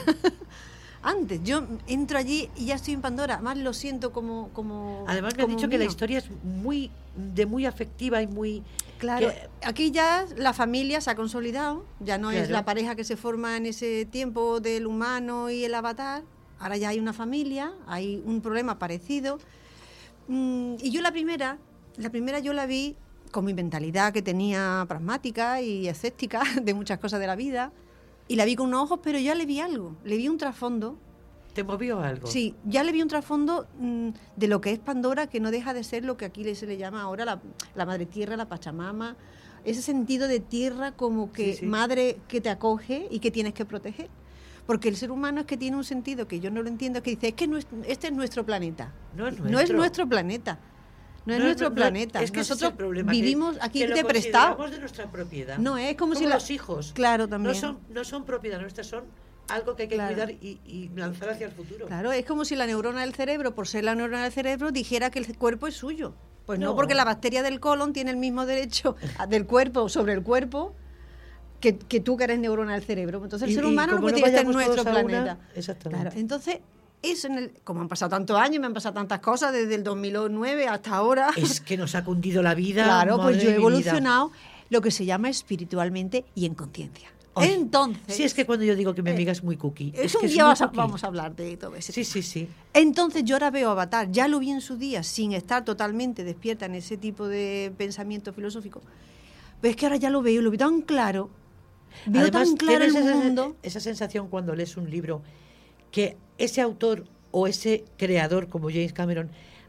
Antes, yo entro allí y ya estoy en Pandora. Además lo siento como... como Además me has como dicho que la mío. historia es muy de muy afectiva y muy... Claro, que- aquí ya la familia se ha consolidado, ya no es Claro. la pareja que se forma en ese tiempo del humano y el avatar, ahora ya hay una familia, hay un problema parecido. Mm, y yo la primera, la primera yo la vi con mi mentalidad que tenía pragmática y escéptica de muchas cosas de la vida, y la vi con unos ojos, pero ya le vi algo, le vi un trasfondo. ¿Te movió algo? Sí, ya le vi un trasfondo mm, de lo que es Pandora, que no deja de ser lo que aquí le- se le llama ahora la, la madre tierra, la Pachamama, ese sentido de tierra como que Sí, sí. madre que te acoge y que tienes que proteger. Porque el ser humano es que tiene un sentido que yo no lo entiendo, es que dice, es que nues- este es nuestro planeta. No es No es nuestro. nuestro planeta. No es No, nuestro no, planeta. es que ese es Nosotros el problema, que- vivimos aquí que lo de prestado. consideramos de nuestra propiedad. No, es como si Como la- los hijos. Claro, también. No son, no son propiedad nuestra, son algo que hay que Claro. cuidar y, y lanzar hacia el futuro. Claro, es como si la neurona del cerebro, por ser la neurona del cerebro, dijera que el cuerpo es suyo. Pues no, No. porque la bacteria del colon tiene el mismo derecho a- del cuerpo sobre el cuerpo que, que tú que eres neurona del cerebro. Entonces el Y- ser y humano no como no puede estar en vayamos nuestro todos a una, planeta. exactamente. Claro, entonces, eso en el, como han pasado tantos años, me han pasado tantas cosas desde el dos mil nueve hasta ahora. Es que nos ha cundido la vida. Claro, pues madre yo he de mi vida. evolucionado lo que se llama espiritualmente y en conciencia. Ay, Entonces, Sí, es que cuando yo digo que mi amiga es muy cookie. es Es un que es día muy vas a- cookie. vamos a hablar de todo eso. Sí, sí, sí. Entonces yo ahora veo Avatar, ya lo vi en su día sin estar totalmente despierta en ese tipo de pensamiento filosófico. Pero es que ahora ya lo veo, lo veo tan claro. Veo Además, tan claro el tienes esa, mundo. esa sensación cuando lees un libro que ese autor o ese creador como James Cameron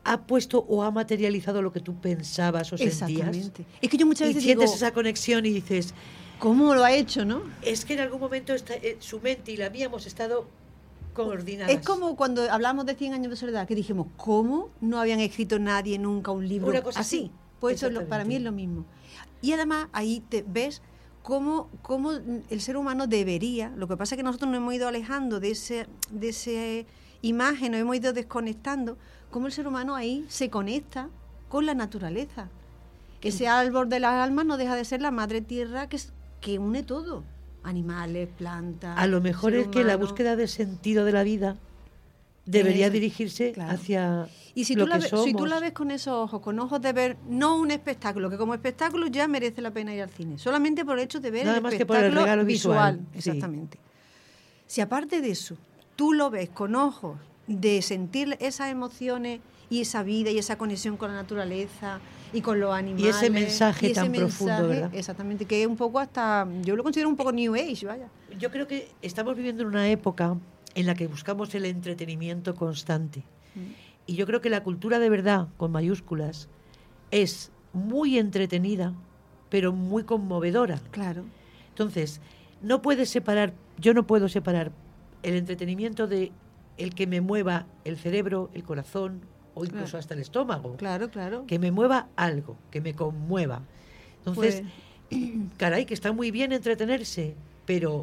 ha puesto o ha materializado lo que tú pensabas o sentías. Exactamente. Es que yo muchas Y veces sientes digo, esa conexión y dices, ¿cómo lo ha hecho, no? es que en algún momento está, eh, su mente y la mía hemos estado coordinadas. Es como cuando hablamos de cien años de soledad, que dijimos, ¿cómo no habían escrito nadie nunca un libro Una cosa así? así. Pues eso es lo- Exactamente. para mí es lo mismo. Y además ahí te ves cómo, cómo el ser humano debería, lo que pasa es que nosotros nos hemos ido alejando de ese, de ese imagen, nos hemos ido desconectando, cómo el ser humano ahí se conecta con la naturaleza. Ese árbol de las almas no deja de ser la madre tierra que, es- que une todo. Animales, plantas. A lo mejor ser es que la humano. búsqueda de sentido de la vida debería Eso, dirigirse claro. hacia Y si lo tú, la que ves, somos. si tú la ves con esos ojos, con ojos de ver, no un espectáculo, que como espectáculo ya merece la pena ir al cine, solamente por el hecho de ver Nada el más que por el espectáculo regalo visual, sí. exactamente. Si aparte de eso, tú lo ves con ojos de sentir esas emociones y esa vida y esa conexión con la naturaleza y con los animales. mensaje y ese tan profundo, mensaje, ¿verdad? Exactamente, que es un poco hasta, yo lo considero un poco New Age, vaya. Yo creo que estamos viviendo en una época en la que buscamos el entretenimiento constante. Y yo creo que la cultura de verdad, con mayúsculas, es muy entretenida, pero muy conmovedora. Claro. Entonces, no puedes separar, yo no puedo separar el entretenimiento de el que me mueva el cerebro, el corazón o incluso Claro. hasta el estómago. Claro, claro. Que me mueva algo, que me conmueva. Entonces, Pues, caray, que está muy bien entretenerse, pero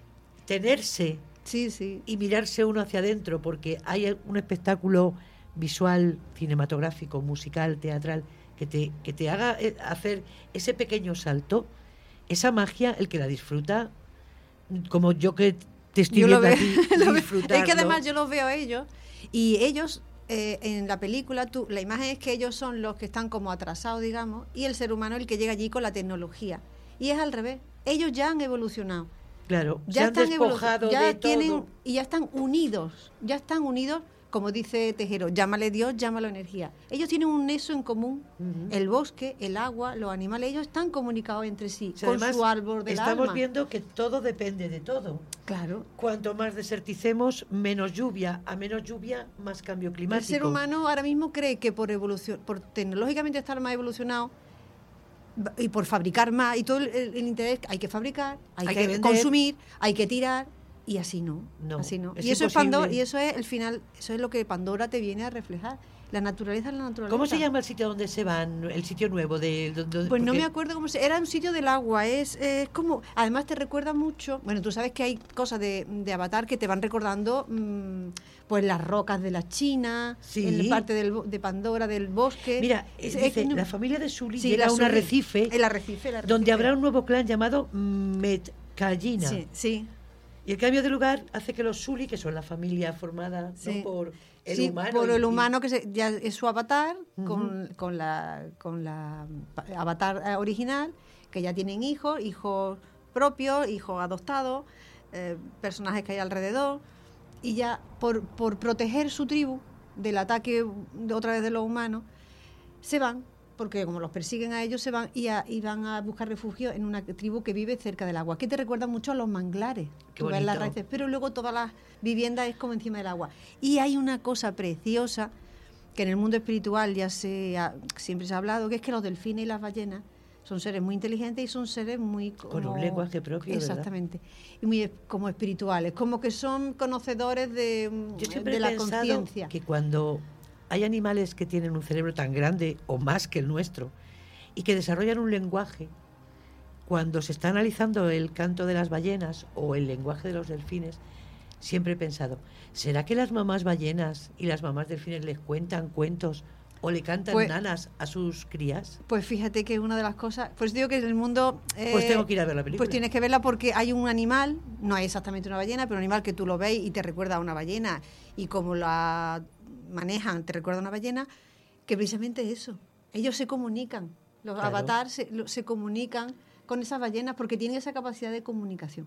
tenerse sí, sí. y mirarse uno hacia adentro, porque hay un espectáculo visual, cinematográfico, musical, teatral, que te, que te haga eh, hacer ese pequeño salto, esa magia, el que la disfruta, como yo que te estoy Yo lo viendo a veo, ti lo veo. disfrutarlo. Es que además yo los veo a ellos y ellos eh, en la película, tú, la imagen es que ellos son los que están como atrasados, digamos, y el ser humano el que llega allí con la tecnología. Y es al revés. Ellos ya han evolucionado. Claro, Ya se han están evolu- despojado ya de tienen todo. y ya están unidos. Ya están unidos, como dice Tejero, llámale Dios, llámalo energía. Ellos tienen un nexo en común. Ujú. El bosque, el agua, los animales, ellos están comunicados entre sí, O sea, con además, su árbol del estamos alma. viendo que todo depende de todo. Claro. Cuanto más deserticemos, menos lluvia. A menos lluvia, más cambio climático. El ser humano ahora mismo cree que por evolución, por tecnológicamente estar más evolucionado va- y por fabricar más y todo el, el- el interés, hay que fabricar, hay, Hay que, que vender. consumir, hay que tirar y así no, No, así no. es y eso es imposible. Pandora, y eso es el final, eso es lo que Pandora te viene a reflejar. La naturaleza es la naturaleza. ¿Cómo se llama el sitio donde se van? El sitio nuevo de... de- de- Pues no porque- me acuerdo cómo se... Era un sitio del agua, es, es como... Además te recuerda mucho... Bueno, tú sabes que hay cosas de, de Avatar que te van recordando mm, pues las rocas de la China, Sí. en la parte del, bo- de Pandora, del bosque. Mira, Es- eh, es- dice, no- la familia de Sully Sí, llega la a un Sully- arrecife, el arrecife, el arrecife. donde habrá un nuevo clan llamado Metkayina. Sí, sí. Y el cambio de lugar hace que los Sully, que son la familia formada ¿no? Sí. por el Sí, humano... por y- el y- humano que se- ya es su avatar Ujú. con, con la con la pa- avatar eh, original, que ya tienen hijos, hijos propios, hijos adoptados, eh, personajes que hay alrededor, y ya por, por proteger su tribu del ataque de otra vez de los humanos, se van, porque como los persiguen a ellos, se van y, a- y van a buscar refugio en una tribu que vive cerca del agua, que te recuerda mucho a los manglares. Qué Tú ves las bonito. raíces, pero luego todas las viviendas es como encima del agua. Y hay una cosa preciosa que en el mundo espiritual ya se ha- siempre se ha hablado, que es que los delfines y las ballenas son seres muy inteligentes y son seres muy... Con un como- lenguaje propio, ¿verdad? Exactamente. Y muy es- como espirituales, como que son conocedores de, Yo siempre de he la pensado conciencia. que cuando hay animales que tienen un cerebro tan grande o más que el nuestro y que desarrollan un lenguaje, cuando se está analizando el canto de las ballenas o el lenguaje de los delfines, siempre he pensado, ¿será que las mamás ballenas y las mamás delfines les cuentan cuentos o le cantan Pues- nanas a sus crías? Pues fíjate que una de las cosas, pues digo que en el mundo... Pues eh, tengo que ir a ver la película. Pues tienes que verla porque hay un animal, no es exactamente una ballena, pero un animal que tú lo ves y te recuerda a una ballena y como la manejan te recuerda a una ballena, que precisamente es eso. Ellos se comunican, los Claro. avatares se, lo- se comunican con esas ballenas porque tienen esa capacidad de comunicación.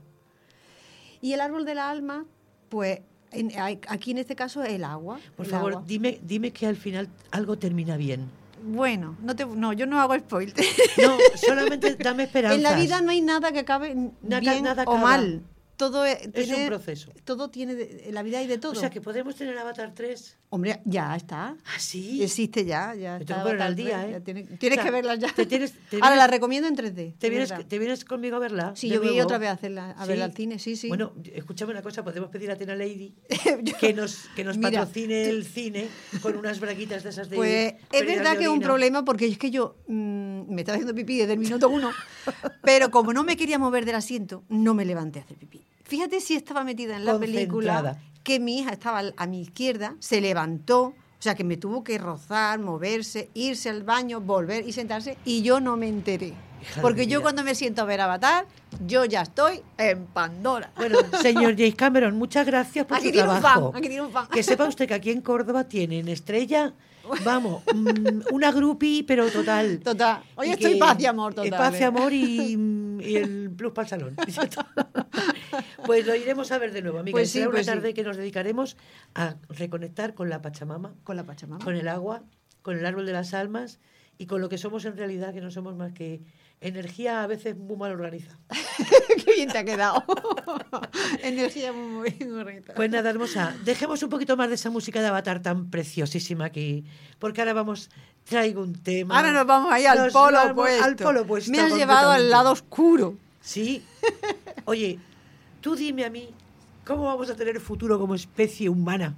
Y el árbol de la alma, pues en- hay- aquí en este caso es el agua. Por el favor, agua. dime, dime que al final algo termina bien. Bueno, no, te, no, yo no hago spoiler. No, solamente dame esperanzas. En la vida no hay nada que acabe Nada- bien nada o acaba. mal. todo es, Es tiene- un proceso. Todo tiene, de- en la vida hay de todo. O sea, que podemos tener Avatar tres. Hombre, ya está. ¿Ah, sí? Existe ya, ya Me está. tengo que poner al Avatar día, tres, ¿eh? ya tiene- tienes O sea, que verla ya. te tienes- te Ahora vienes- la recomiendo en tres D. ¿Te de vienes, verdad. ¿Te vienes conmigo a verla? Sí, de yo voy nuevo? otra vez a hacerla, a ¿Sí? verla al cine, sí, sí. Bueno, escúchame una cosa, podemos pedir a Tena Lady Yo- que nos, que nos Mira, patrocine tú- el cine con unas braguitas de esas de... Pues es pérdidas verdad de que es un orina. problema porque es que yo mm, me estaba haciendo pipí desde el minuto uno, pero como no me quería mover del asiento, no me levanté a hacer pipí. Fíjate si estaba metida en la película, Concentrada. que mi hija estaba al- a mi izquierda, se levantó, o sea que me tuvo que rozar, moverse, irse al baño, volver y sentarse, y yo no me enteré. Hija de Porque mi yo vida. cuando me siento a ver Avatar, yo ya estoy en Pandora. Bueno, señor James Cameron, muchas gracias por Aquí su tiene un trabajo. fan, aquí tiene un fan. Que sepa usted que aquí en Córdoba tienen estrella, vamos, mm, una groupie, pero total. Total. Hoy Y estoy que- paz y amor total. eh, Paz y ¿eh? amor y, mm, y el plus para el salón. Pues lo iremos a ver de nuevo, amiga. Pues Y será sí, una pues sí. tarde que nos dedicaremos a reconectar con la Pachamama, Con la Pachamama. con el agua, con el árbol de las almas y con lo que somos en realidad, que no somos más que energía a veces muy mal organizada. Qué bien te ha quedado. Energía muy bien organizada. Pues nada, hermosa, dejemos un poquito más de esa música de Avatar tan preciosísima aquí, porque ahora vamos, traigo un tema. Ahora nos vamos ahí al Nos polo vamos opuesto. al polo opuesto, Me has llevado al completamente. lado oscuro. Sí. Oye, tú dime a mí, ¿cómo vamos a tener futuro como especie humana?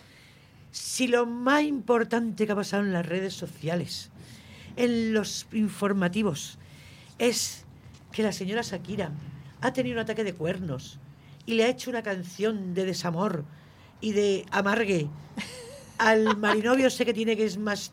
Si lo más importante que ha pasado en las redes sociales, en los informativos, es que la señora Shakira ha tenido un ataque de cuernos y le ha hecho una canción de desamor y de amargue al marinovio ese que tiene, que es más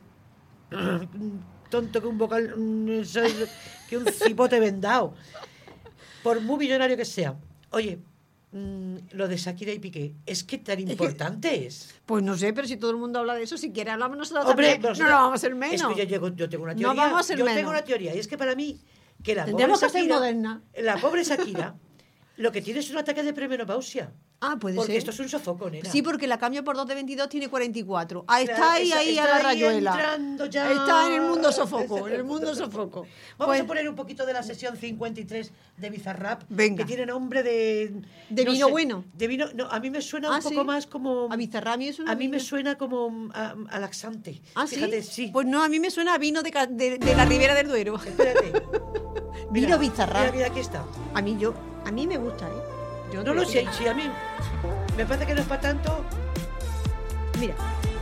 tonto que un vocal, mm, ¿sabes? Que un cipote vendado, por muy millonario que sea. Oye, mm, lo de Shakira y Piqué, ¿es que tan importante es? Pues no sé, pero si todo el mundo habla de eso, si quiere hablamos nosotros Hombre, también. nosotros- no lo vamos a hacer menos. Es que yo, llego- yo tengo una No teoría. vamos a ser yo menos. tengo una teoría, y es que para mí, que la Tendremos pobre que ser Shakira, moderna. la pobre Shakira, lo que tiene es un ataque de premenopausia. Ah, puede Porque ser. esto es un sofocón, nena. Sí, porque la cambio por dos de veintidós tiene cuarenta y cuatro. Ahí Claro, está ahí, está- ahí está a la ahí rayuela. entrando ya. Está en el mundo sofoco, en el mundo sofoco. Vamos Pues, a poner un poquito de la sesión cincuenta y tres de Bizarrap, Venga. que tiene nombre de... ¿De vino bueno? De vino, no, a mí me suena Ah, un poco ¿sí? más como... A Bizarrap es una A mí me vino. suena como a, a laxante. ¿Ah, Fíjate, sí? sí. Pues no, a mí me suena a vino de, ca- de- de la Ribera del Duero. Espérate. Vino Mira, Bizarrap. Mira, mira, aquí está. A mí yo, a mí me gusta, ¿eh? Yo No creo lo que- sé, sí, a mí me parece que no es para tanto. Mira.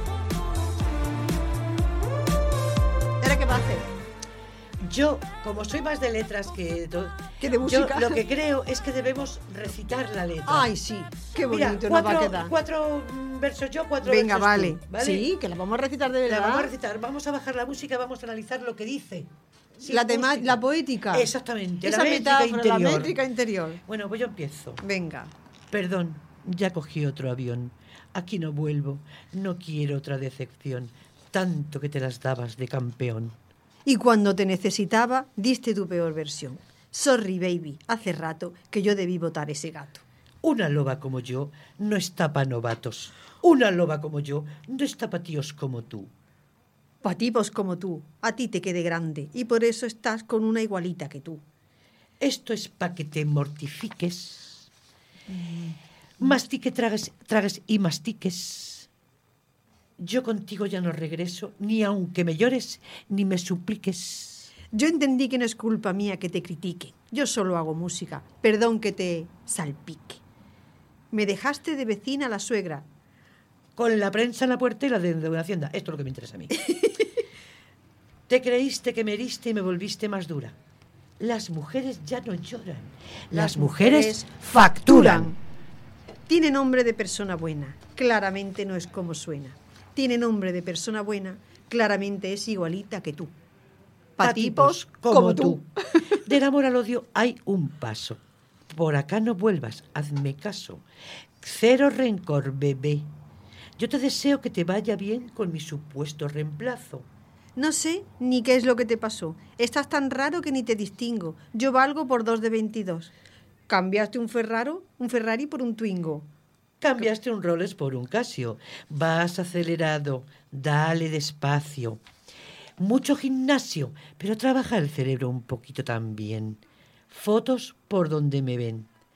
¿Ahora qué va a hacer? Yo, como soy más de letras que todo, Que de música. yo lo que creo es que debemos recitar la letra. Ay, sí, qué Mira, bonito nos va a cuatro, quedar. cuatro mm, versos yo, cuatro Venga, versos vale. tú, ¿vale? Sí, que la vamos a recitar de La verdad. vamos a recitar, vamos a bajar la música, vamos a analizar lo que dice. Sin la, tema- música. la poética. Exactamente, Esa la métrica metáfora, interior. la métrica interior. Bueno, pues yo empiezo. Venga. Perdón, ya cogí otro avión. Aquí no vuelvo, no quiero otra decepción. Tanto que te las dabas de campeón. Y cuando te necesitaba, diste tu peor versión. Sorry, baby, hace rato que yo debí votar ese gato. Una loba como yo no está pa' novatos. Una loba como yo no está pa' tíos como tú. Pa' tipos como tú, a ti te quede grande y por eso estás con una igualita que tú. Esto es pa' que te mortifiques. Mastique, tragues, tragues y mastiques. Yo contigo ya no regreso, ni aunque me llores, ni me supliques. Yo entendí que no es culpa mía que te critique. Yo solo hago música. Perdón que te salpique. Me dejaste de vecina a la suegra. Con la prensa en la puerta y la de, de una hacienda. Esto es lo que me interesa a mí. Te creíste que me heriste y me volviste más dura. Las mujeres ya no lloran. Las, mujeres, facturan. Tiene nombre de persona buena. Claramente no es como suena. Tiene nombre de persona buena. Claramente es igualita que tú. Pa' tipos como tú. Del amor al odio hay un paso. Por acá no vuelvas, hazme caso. Cero rencor, bebé. Yo te deseo que te vaya bien con mi supuesto reemplazo. No sé ni qué es lo que te pasó. Estás tan raro que ni te distingo. Yo valgo por dos de veintidós. Cambiaste un Ferraro, un Ferrari por un Twingo. Cambiaste un Rolex por un Casio. Vas acelerado, dale despacio. Mucho gimnasio, pero trabaja el cerebro un poquito también. Fotos por donde me ven.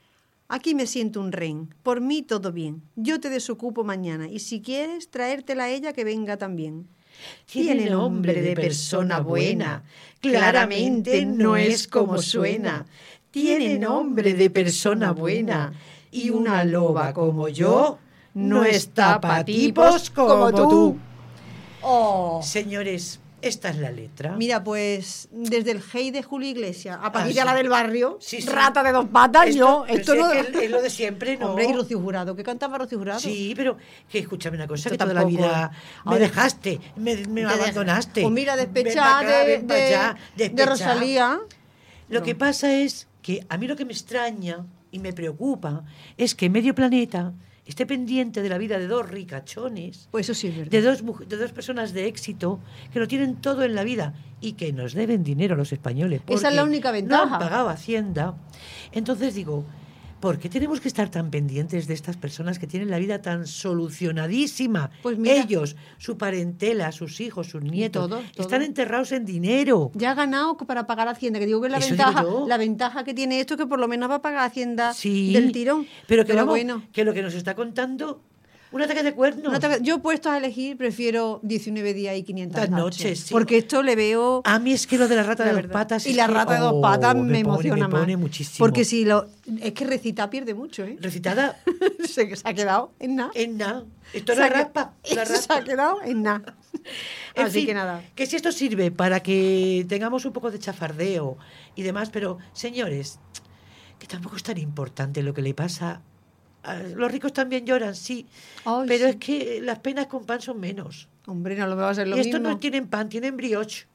Aquí me siento un rehén. Por mí todo bien. Yo te desocupo mañana. Y si quieres, traértela a ella que venga también. Tiene nombre de persona buena. Claramente no es como suena. Tiene nombre de persona buena. Y una loba como yo no está pa' tipos como tú. Oh. Señores, esta es la letra. Mira, pues desde el Hey de Julio Iglesias a Ah, Paquita sí. la del barrio, Sí, sí. Rata de dos patas, Esto, yo, pero esto si no... es, que es lo de siempre, ¿no? Hombre, y Rocío Jurado, ¿qué cantaba Rocío Jurado? Sí, pero que escúchame una cosa, Esto que toda la tampoco. vida me Ahora- dejaste, me, me Te abandonaste. deja. Pues mira, Ven despechada pa' acá, de, ven pa' de, allá, de despechá. Rosalía. Lo No. que pasa es que a mí lo que me extraña y me preocupa es que Medio Planeta esté pendiente de la vida de dos ricachones, Pues eso sí es verdad. de dos, muj- de dos personas de éxito que lo tienen todo en la vida y que nos deben dinero a los españoles. Esa es la porque única No ventaja. han pagado Hacienda. Entonces digo, ¿por qué tenemos que estar tan pendientes de estas personas que tienen la vida tan solucionadísima? Pues mira. Ellos, su parentela, sus hijos, sus nietos, todo, todo. están enterrados en dinero. Ya ha ganado para pagar Hacienda, que digo que es la Eso ventaja, digo yo. la ventaja que tiene esto es que por lo menos va a pagar Hacienda Sí, del tirón. Pero que, vamos, bueno. que lo que nos está contando, un ataque de cuernos. No te- yo puestos a elegir prefiero diecinueve días y quinientas Las noches. noches, sí. Porque esto le veo... A mí es que lo de la rata la de dos verdad. patas... Y es la que, rata de dos oh, patas me, pone- emociona me pone más. muchísimo. Porque si lo... Es que recitar pierde mucho, ¿eh? Recitada se, se ha quedado en nada. en nada. Esto Se la ha que- raspa, la Eso se ha raspa. quedado en nada. En Así fin, que nada. que si esto sirve para que tengamos un poco de chafardeo y demás, pero señores, que tampoco es tan importante lo que le pasa. A- Los ricos también lloran, sí, Ay, pero sí. es que las penas con pan son menos. Hombre, no lo va a ser lo y estos mismo. no tienen pan, tienen brioche.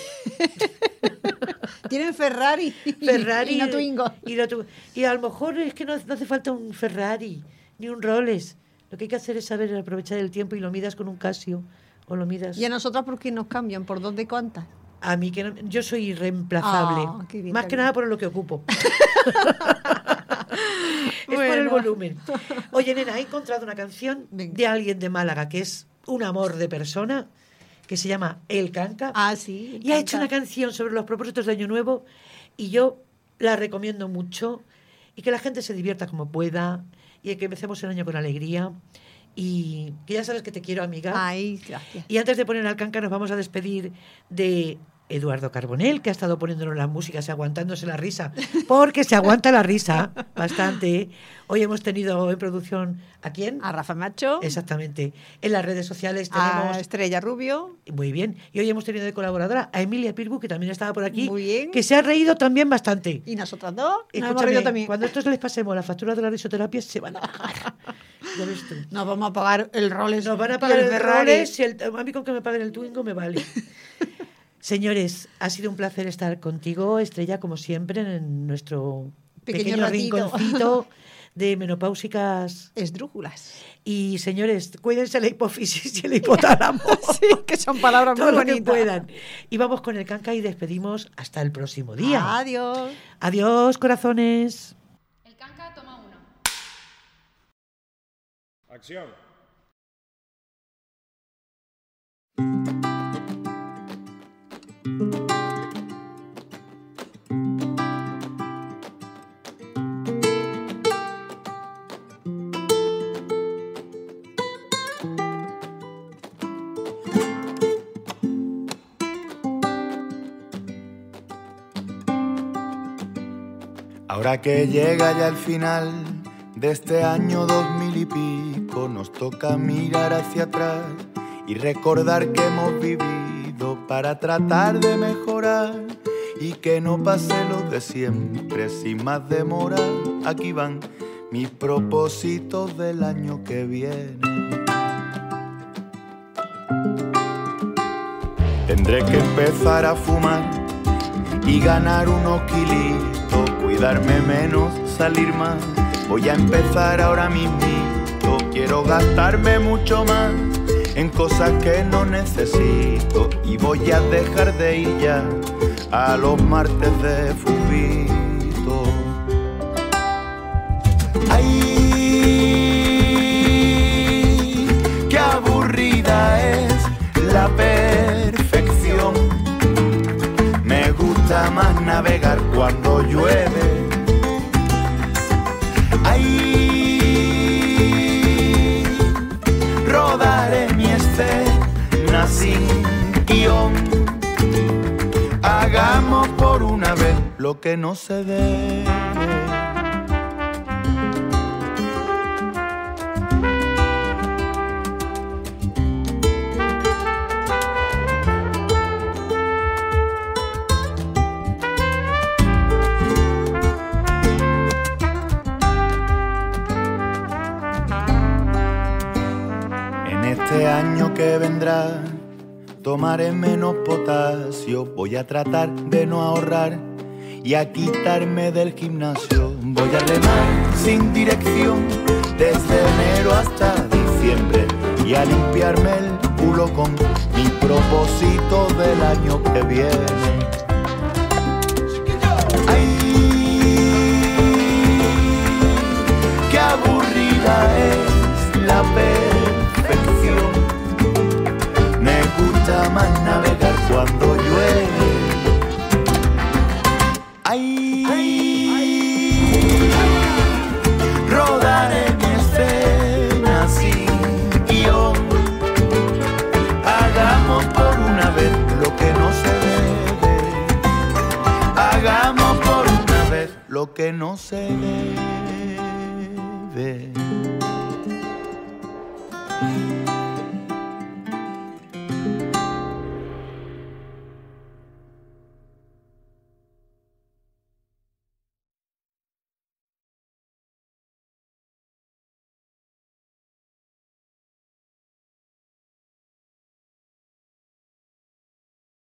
Tienen Ferrari. Ferrari y no Twingo. Y, no tu- y a lo mejor es que no, no hace falta un Ferrari ni un Rolex. Lo que hay que hacer es saber aprovechar el tiempo y lo midas con un Casio o lo midas. Y a nosotras, ¿por qué nos cambian? ¿Por dónde cuántas? A mí que no- yo soy irreemplazable. Ah, qué bien, Más qué que bien. nada por lo que ocupo. Es por el Bueno. volumen. Oye, nena, he encontrado una canción Venga. de alguien de Málaga que es un amor de persona, que se llama El Canca. Ah, sí. Y ha hecho una canción sobre los propósitos de Año Nuevo y yo la recomiendo mucho y que la gente se divierta como pueda y que empecemos el año con alegría y que ya sabes que te quiero, amiga. Ay, gracias. Y antes de poner al canca nos vamos a despedir de Eduardo Carbonell, que ha estado poniéndonos las músicas y aguantándose la risa, porque se aguanta la risa bastante. Hoy hemos tenido en producción ¿a quién? A Rafa Macho. Exactamente. En las redes sociales A tenemos... Estrella Rubio. Muy bien. Y hoy hemos tenido de colaboradora a Emilia Pirbu, que también estaba por aquí, Muy bien. que se ha reído también bastante. Y nosotras dos. Nos hemos Escúchame, reído también. cuando estos les pasemos la factura de la risoterapia, se van a pagar. Ya ves tú. Nos vamos a pagar el Rolex. Nos van a y pagar el Ferrari. Rolex y el, a mí con que me paguen el Twingo me vale. Señores, ha sido un placer estar contigo, Estrella, como siempre, en nuestro Pequeño pequeño, ratito. rinconcito de menopáusicas. Esdrújulas. Y, señores, cuídense la hipófisis y el hipotálamo. Sí, que son palabras Todo muy lo que bonitas. puedan. Y vamos con el canca y despedimos hasta el próximo día. Adiós. Adiós, corazones. El canca toma uno. Acción. Ahora que llega ya el final de este año dos mil y pico, nos toca mirar hacia atrás y recordar que hemos vivido para tratar de mejorar y que no pase lo de siempre sin más demora. Aquí van mis propósitos del año que viene. Tendré que empezar a fumar y ganar unos kilitos, cuidarme menos, salir más. Voy a empezar ahora mismito, quiero gastarme mucho más en cosas que no necesito y voy a dejar de ir ya a los martes de fubito. Ay, qué aburrida es la perfección. Me gusta más navegar cuando llueve. sin guión. Hagamos por una vez lo que no se debe. Este año que vendrá tomaré menos potasio, voy a tratar de no ahorrar y a quitarme del gimnasio. Voy a remar sin dirección desde enero hasta diciembre y a limpiarme el culo con mi propósito del año que viene. ¡Ay! ¡Qué aburrida es la perfección! Me gusta más navegar cuando llueve. Ay, ay, rodaré mi escena sin guión. Hagamos por una vez lo que no se debe. Hagamos por una vez lo que no se debe.